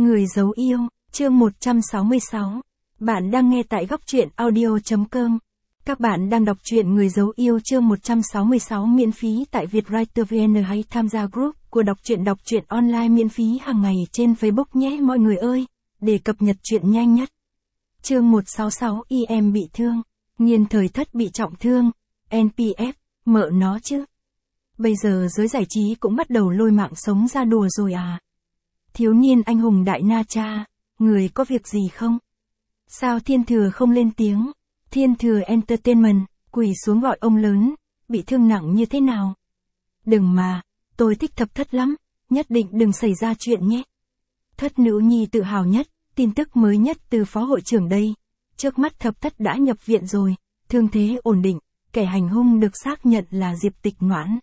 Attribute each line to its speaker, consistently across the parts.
Speaker 1: Người giấu yêu, chương 166. Bạn đang nghe tại góc truyện audio.com. Các bạn đang đọc truyện Người giấu yêu chương 166 miễn phí tại Vietwriter VN hay tham gia group của đọc truyện online miễn phí hàng ngày trên Facebook nhé mọi người ơi, để cập nhật truyện nhanh nhất. Chương 166 em bị thương, Nhiên Thời Thất bị trọng thương, NPF, mợ nó chứ. Bây giờ giới giải trí cũng bắt đầu lôi mạng sống ra đùa rồi à. Thiếu niên anh hùng Đại Na Cha, người có việc gì không? Sao Thiên Thừa không lên tiếng? Thiên Thừa Entertainment, quỳ xuống gọi ông lớn, bị thương nặng như thế nào? Đừng mà, tôi thích Thập Thất lắm, nhất định đừng xảy ra chuyện nhé. Thất nữ nhi tự hào nhất, tin tức mới nhất từ phó hội trưởng đây. Trước mắt Thập Thất đã nhập viện rồi, thương thế ổn định, kẻ hành hung được xác nhận là Diệp Tịch Noãn.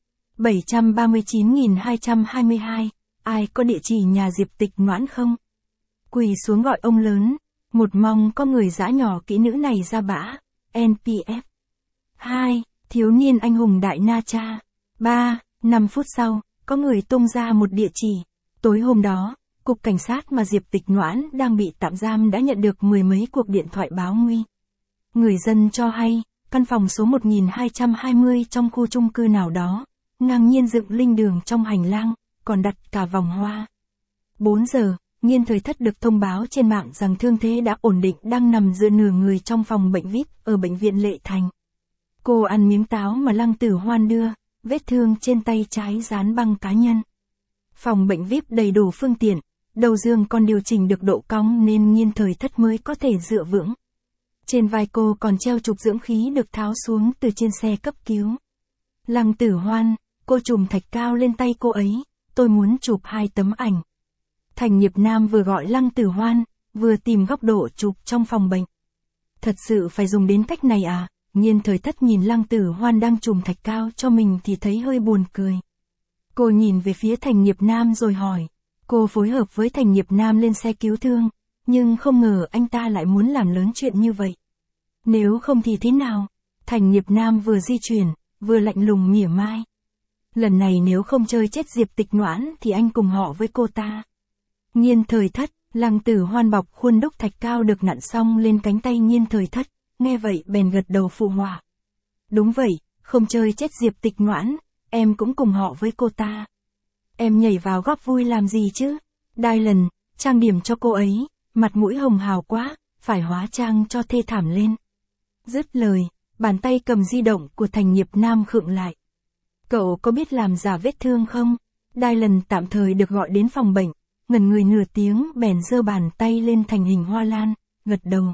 Speaker 1: 739.222, ai có địa chỉ nhà Diệp Tịch Noãn không? Quỳ xuống gọi ông lớn, một mong có người giã nhỏ kỹ nữ này ra bã, NPF. 2. Thiếu niên anh hùng Đại Na Cha. 3. 5 phút sau, có người tung ra một địa chỉ. Tối hôm đó, Cục Cảnh sát mà Diệp Tịch Noãn đang bị tạm giam đã nhận được mười mấy cuộc điện thoại báo nguy. Người dân cho hay, căn phòng số 1220 trong khu chung cư nào đó, ngang nhiên dựng linh đường trong hành lang, còn đặt cả vòng hoa. 4 giờ, Nhiên Thời Thất được thông báo trên mạng rằng thương thế đã ổn định đang nằm giữa nửa người trong phòng bệnh VIP ở bệnh viện Lệ Thành. Cô ăn miếng táo mà Lăng Tử Hoan đưa, vết thương trên tay trái dán băng cá nhân. Phòng bệnh VIP đầy đủ phương tiện, đầu giường còn điều chỉnh được độ cong nên Nhiên Thời Thất mới có thể dựa vững. Trên vai cô còn treo chụp dưỡng khí được tháo xuống từ trên xe cấp cứu. Lăng Tử Hoan, cô chùm thạch cao lên tay cô ấy, tôi muốn chụp 2 tấm ảnh. Thành Nghiệp Nam vừa gọi Lăng Tử Hoan, vừa tìm góc độ chụp trong phòng bệnh. Thật sự phải dùng đến cách này à? Nhiên Thời Thất nhìn Lăng Tử Hoan đang chùm thạch cao cho mình thì thấy hơi buồn cười. Cô nhìn về phía Thành Nghiệp Nam rồi hỏi. Cô phối hợp với Thành Nghiệp Nam lên xe cứu thương, nhưng không ngờ anh ta lại muốn làm lớn chuyện như vậy. Nếu không thì thế nào? Thành Nghiệp Nam vừa di chuyển, vừa lạnh lùng mỉa mai. Lần này nếu không chơi chết Diệp Tịch Noãn thì anh cùng họ với cô ta. Nhiên Thời Thất, Lăng Tử Hoan bọc khuôn đúc thạch cao được nặn xong lên cánh tay Nhiên Thời Thất, nghe vậy bèn gật đầu phụ họa. Đúng vậy, không chơi chết Diệp Tịch Noãn, em cũng cùng họ với cô ta. Em nhảy vào góp vui làm gì chứ? Dylan, trang điểm cho cô ấy, mặt mũi hồng hào quá, phải hóa trang cho thê thảm lên. Dứt lời, bàn tay cầm di động của Thành Nghiệp Nam khựng lại. Cậu có biết làm giả vết thương không? Dylan tạm thời được gọi đến phòng bệnh, ngẩn người nửa tiếng bèn giơ bàn tay lên thành hình hoa lan, gật đầu.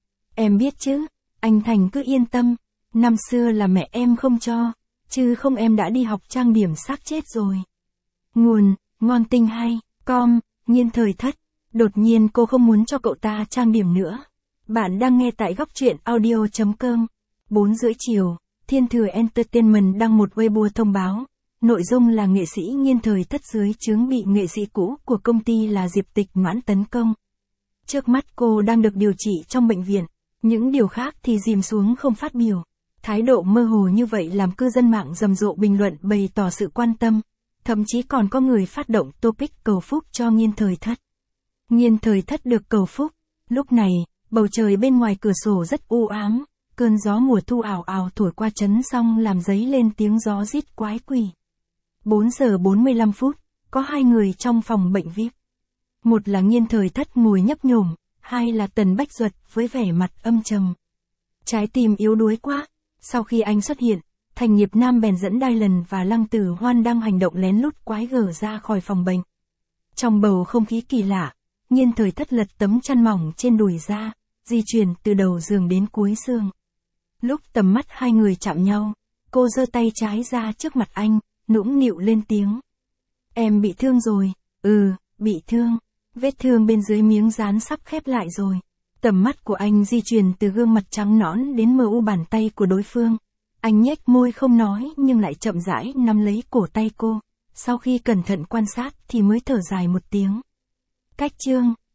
Speaker 1: Em biết chứ, anh Thành cứ yên tâm, năm xưa là mẹ em không cho, chứ không em đã đi học trang điểm xác chết rồi. Nguồn, ngon tinh hay, com, Nhiên Thời Thất, đột nhiên cô không muốn cho cậu ta trang điểm nữa. Bạn đang nghe tại góc truyện audio.com. 4 rưỡi chiều, Thiên Thừa Entertainment đăng một Weibo thông báo. Nội dung là nghệ sĩ Nhiên Thời Thất dưới trướng bị nghệ sĩ cũ của công ty là Diệp Tịch Noãn tấn công. Trước mắt cô đang được điều trị trong bệnh viện, những điều khác thì dìm xuống không phát biểu. Thái độ mơ hồ như vậy làm cư dân mạng rầm rộ bình luận bày tỏ sự quan tâm, thậm chí còn có người phát động topic cầu phúc cho Nhiên Thời Thất. Nhiên Thời Thất được cầu phúc, lúc này, bầu trời bên ngoài cửa sổ rất u ám, cơn gió mùa thu ảo ảo thổi qua chấn xong làm dấy lên tiếng gió rít quái quỷ. 4 giờ 45 phút, có 2 người trong phòng bệnh VIP. Một là Nhiên Thời Thất ngồi nhấp nhổm, 2 là Tần Bách Duật với vẻ mặt âm trầm. Trái tim yếu đuối quá, sau khi anh xuất hiện, Thành Nghiệp Nam bèn dẫn Dylan và Lăng Tử Hoan đang hành động lén lút quái gở ra khỏi phòng bệnh. Trong bầu không khí kỳ lạ, Nhiên Thời Thất lật tấm chăn mỏng trên đùi ra, di chuyển từ đầu giường đến cuối giường. Lúc tầm mắt 2 người chạm nhau, cô giơ tay trái ra trước mặt anh, nũng nịu lên tiếng. Em bị thương rồi, bị thương. Vết thương bên dưới miếng dán sắp khép lại rồi. Tầm mắt của anh di chuyển từ gương mặt trắng nõn đến mờ u bàn tay của đối phương. Anh nhếch môi không nói nhưng lại chậm rãi nắm lấy cổ tay cô. Sau khi cẩn thận quan sát thì mới thở dài một tiếng. Cách chương